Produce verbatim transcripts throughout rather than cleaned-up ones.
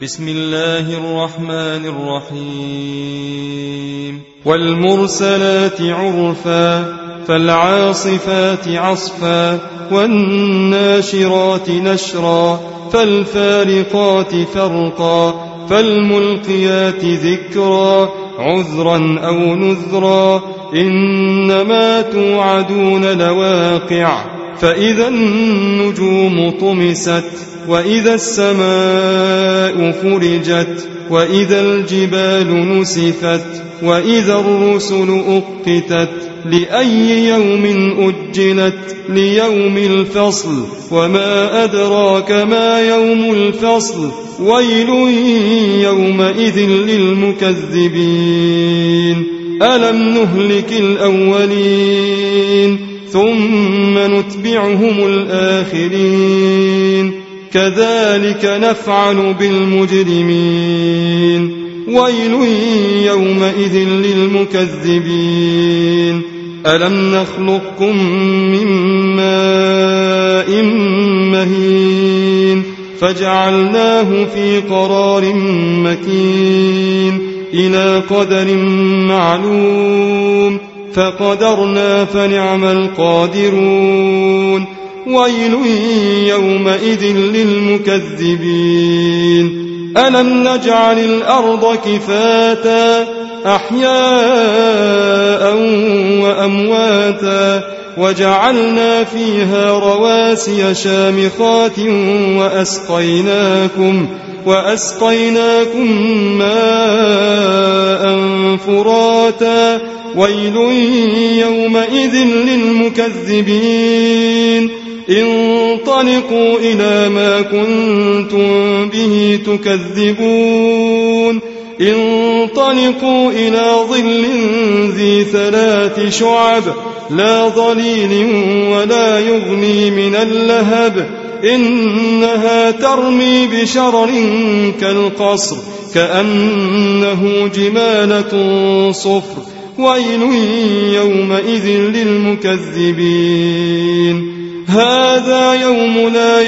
بسم الله الرحمن الرحيم والمرسلات عرفا فالعاصفات عصفا والناشرات نشرا فالفارقات فرقا فالملقيات ذكرا عذرا أو نذرا إنما توعدون لواقع فإذا النجوم طمست وإذا السماء فرجت وإذا الجبال نسفت وإذا الرسل أقتت لأي يوم أجلت ليوم الفصل وما أدراك ما يوم الفصل ويل يومئذ للمكذبين ألم نهلك الأولين ثم نتبعهم الآخرين كذلك نفعل بالمجرمين ويل يومئذ للمكذبين ألم نخلقكم من ماء مهين فجعلناه في قرار مكين إلى قدر معلوم فقدرنا فنعم القادرون ويل يومئذ للمكذبين ألم نجعل الأرض كفاتا أحياء وأمواتا وجعلنا فيها رواسي شامخات وأسقيناكم وأسقيناكم ماء فراتا ويل يومئذ للمكذبين انطلقوا إلى ما كنتم به تكذبون انطلقوا إلى ظل ذي ثلاث شعب لا ظليل ولا يغني من اللهب إنها ترمي بشرر كالقصر كأنه جمالة صفر ويل يومئذ للمكذبين هذا يوم لا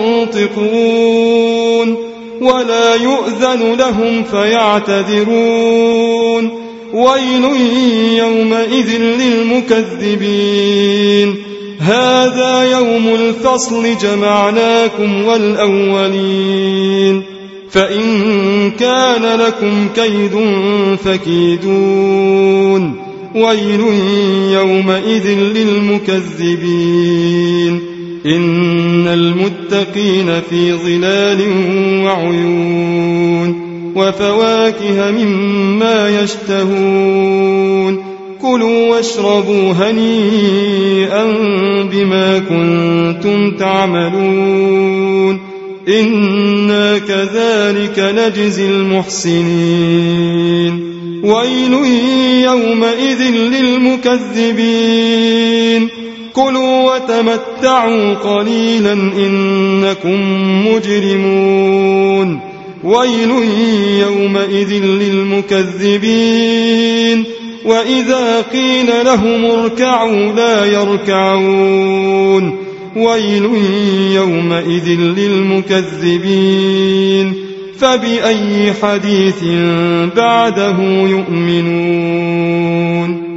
ينطقون ولا يؤذن لهم فيعتذرون ويل يومئذ للمكذبين هذا يوم الفصل جمعناكم والأولين فإن كان لكم كيد فكيدون ويل يومئذ للمكذبين إن المتقين في ظلال وعيون وفواكه مما يشتهون كلوا واشربوا هنيئا بما كنتم تعملون إنا كذلك نجزي المحسنين ويل يومئذ للمكذبين كلوا وتمتعوا قليلا إنكم مجرمون ويل يومئذ للمكذبين وإذا قيل لهم اركعوا لا يركعون ويل يومئذ للمكذبين فبأي حديث بعده يؤمنون